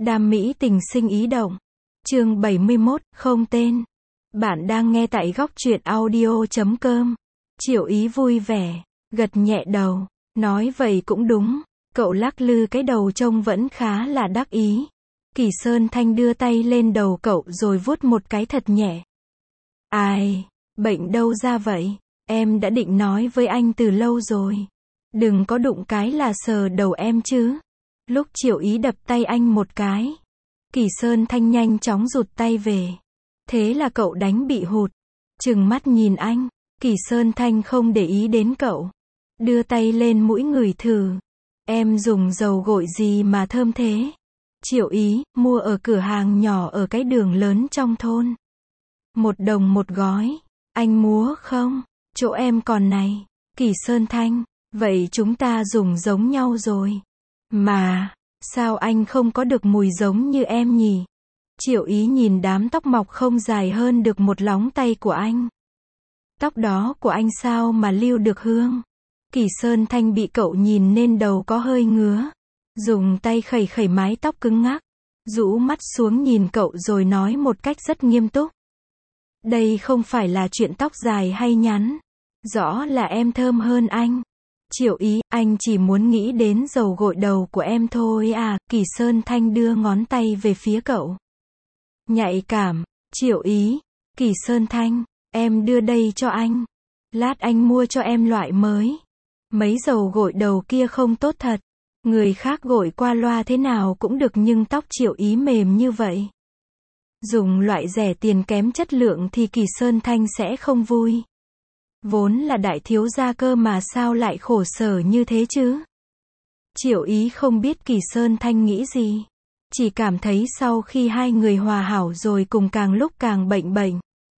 Đam mỹ tình sinh ý động. Chương 71, không tên. Bạn đang nghe tại góc truyện audio.com. Triệu Ý vui vẻ, gật nhẹ đầu, nói vậy cũng đúng. Cậu lắc lư cái đầu trông vẫn khá là đắc ý. Kỳ Sơn Thanh đưa tay lên đầu cậu rồi vuốt một cái thật nhẹ. Ai, bệnh đâu ra vậy? Em đã định nói với anh từ lâu rồi. Đừng có đụng cái là sờ đầu em chứ. Lúc Triệu Ý đập tay anh một cái, Kỳ Sơn Thanh nhanh chóng rụt tay về. Thế là cậu đánh bị hụt. Trừng mắt nhìn anh, Kỳ Sơn Thanh không để ý đến cậu. Đưa tay lên mũi ngửi thử. Em dùng dầu gội gì mà thơm thế? Triệu Ý, mua ở cửa hàng nhỏ ở cái đường lớn trong thôn. 1 đồng một gói. Anh mua không? Chỗ em còn này. Kỳ Sơn Thanh, vậy chúng ta dùng giống nhau rồi. Mà, sao anh không có được mùi giống như em nhỉ? Triệu Ý nhìn đám tóc mọc không dài hơn được một lóng tay của anh. Tóc đó của anh sao mà lưu được hương? Kỳ Sơn Thanh bị cậu nhìn nên đầu có hơi ngứa. Dùng tay khẩy khẩy mái tóc cứng ngắc. Rũ mắt xuống nhìn cậu rồi nói một cách rất nghiêm túc. Đây không phải là chuyện tóc dài hay ngắn. Rõ là em thơm hơn anh. Triệu Ý, anh chỉ muốn nghĩ đến dầu gội đầu của em thôi à. Kỳ Sơn Thanh đưa ngón tay về phía cậu. Nhạy cảm. Triệu Ý. Kỳ Sơn Thanh, em đưa đây cho anh. Lát anh mua cho em loại mới. Mấy dầu gội đầu kia không tốt thật. Người khác gội qua loa thế nào cũng được nhưng tóc Triệu Ý mềm như vậy. Dùng loại rẻ tiền kém chất lượng thì Kỳ Sơn Thanh sẽ không vui. Vốn là đại thiếu gia cơ mà sao lại khổ sở như thế chứ? Triệu Ý không biết Kỳ Sơn Thanh nghĩ gì. Chỉ cảm thấy sau khi hai người hòa hảo rồi cùng càng lúc càng bệnh bệnh.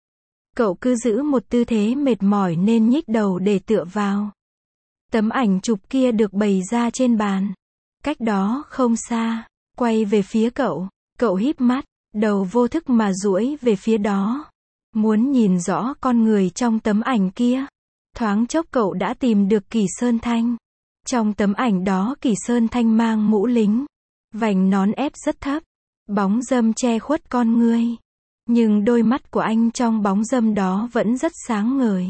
Cậu cứ giữ một tư thế mệt mỏi nên nhích đầu để tựa vào. Tấm ảnh chụp kia được bày ra trên bàn. Cách đó không xa, quay về phía cậu. Cậu híp mắt, đầu vô thức mà duỗi về phía đó. Muốn nhìn rõ con người trong tấm ảnh kia. Thoáng chốc cậu đã tìm được Kỳ Sơn Thanh. Trong tấm ảnh đó Kỳ Sơn Thanh mang mũ lính. Vành nón ép rất thấp. Bóng râm che khuất con ngươi. Nhưng đôi mắt của anh trong bóng râm đó vẫn rất sáng ngời.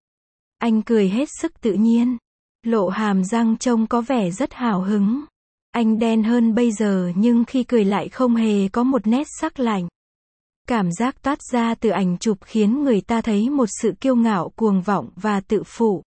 Anh cười hết sức tự nhiên. Lộ hàm răng trông có vẻ rất hào hứng. Anh đen hơn bây giờ nhưng khi cười lại không hề có một nét sắc lạnh. Cảm giác toát ra từ ảnh chụp khiến người ta thấy một sự kiêu ngạo cuồng vọng và tự phụ.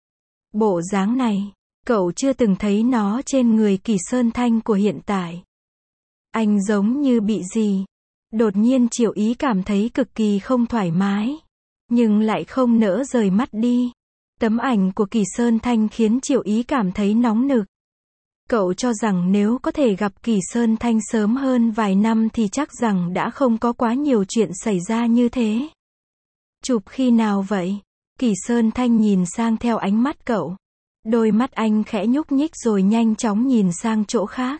Bộ dáng này, cậu chưa từng thấy nó trên người Kỳ Sơn Thanh của hiện tại. Anh giống như bị gì. Đột nhiên Triệu Ý cảm thấy cực kỳ không thoải mái. Nhưng lại không nỡ rời mắt đi. Tấm ảnh của Kỳ Sơn Thanh khiến Triệu Ý cảm thấy nóng nực. Cậu cho rằng nếu có thể gặp Kỳ Sơn Thanh sớm hơn vài năm thì chắc rằng đã không có quá nhiều chuyện xảy ra như thế. Chụp khi nào vậy? Kỳ Sơn Thanh nhìn sang theo ánh mắt cậu. Đôi mắt anh khẽ nhúc nhích rồi nhanh chóng nhìn sang chỗ khác.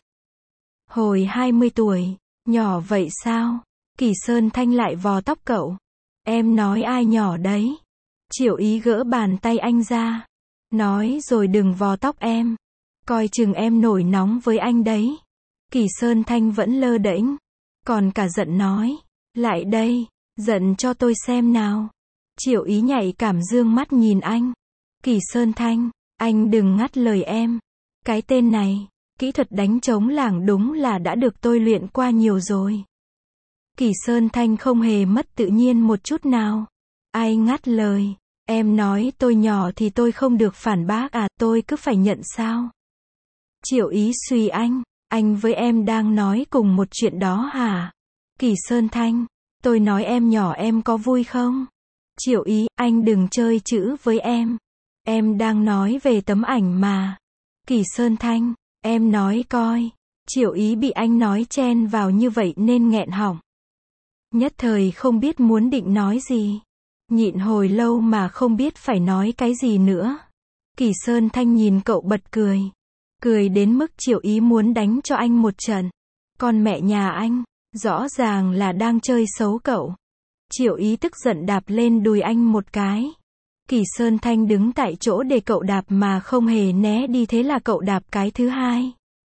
Hồi 20 tuổi, nhỏ vậy sao? Kỳ Sơn Thanh lại vò tóc cậu. Em nói ai nhỏ đấy? Triệu Ý gỡ bàn tay anh ra. Nói rồi đừng vò tóc em. Coi chừng em nổi nóng với anh đấy. Kỳ Sơn Thanh vẫn lơ đễnh. Còn cả giận nói. Lại đây, giận cho tôi xem nào. Triệu Ý nhạy cảm dương mắt nhìn anh. Kỳ Sơn Thanh, anh đừng ngắt lời em. Cái tên này, kỹ thuật đánh trống lảng đúng là đã được tôi luyện qua nhiều rồi. Kỳ Sơn Thanh không hề mất tự nhiên một chút nào. Ai ngắt lời? Em nói tôi nhỏ thì tôi không được phản bác à, tôi cứ phải nhận sao? Triệu Ý suy anh với em đang nói cùng một chuyện đó hả? Kỳ Sơn Thanh, tôi nói em nhỏ em có vui không? Triệu Ý, anh đừng chơi chữ với em. Em đang nói về tấm ảnh mà. Kỳ Sơn Thanh, em nói coi. Triệu Ý bị anh nói chen vào như vậy nên nghẹn họng. Nhất thời không biết muốn định nói gì. Nhịn hồi lâu mà không biết phải nói cái gì nữa. Kỳ Sơn Thanh nhìn cậu bật cười. Cười đến mức Triệu Ý muốn đánh cho anh một trận. Con mẹ nhà anh, rõ ràng là đang chơi xấu cậu. Triệu Ý tức giận đạp lên đùi anh một cái. Kỳ Sơn Thanh đứng tại chỗ để cậu đạp mà không hề né đi, thế là cậu đạp cái thứ hai.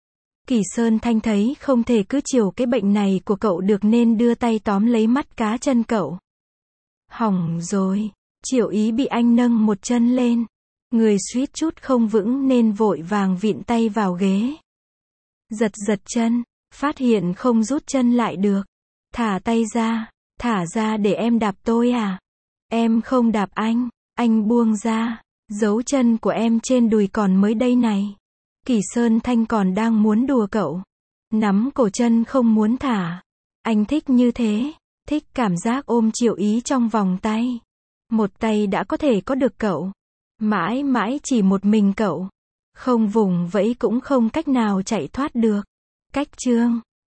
Kỳ Sơn Thanh thấy không thể cứ chiều cái bệnh này của cậu được nên đưa tay tóm lấy mắt cá chân cậu. Hỏng rồi. Triệu Ý bị anh nâng một chân lên. Người suýt chút không vững nên vội vàng vịn tay vào ghế. Giật giật chân, phát hiện không rút chân lại được. Thả tay ra, thả ra để em đạp tôi à? Em không đạp anh buông ra. Dấu chân của em trên đùi còn mới đây này. Kỳ Sơn Thanh còn đang muốn đùa cậu. Nắm cổ chân không muốn thả. Anh thích như thế, thích cảm giác ôm Triệu Ý trong vòng tay. Một tay đã có thể có được cậu. Mãi mãi chỉ một mình cậu. Không vùng vẫy cũng không cách nào chạy thoát được. Cách chương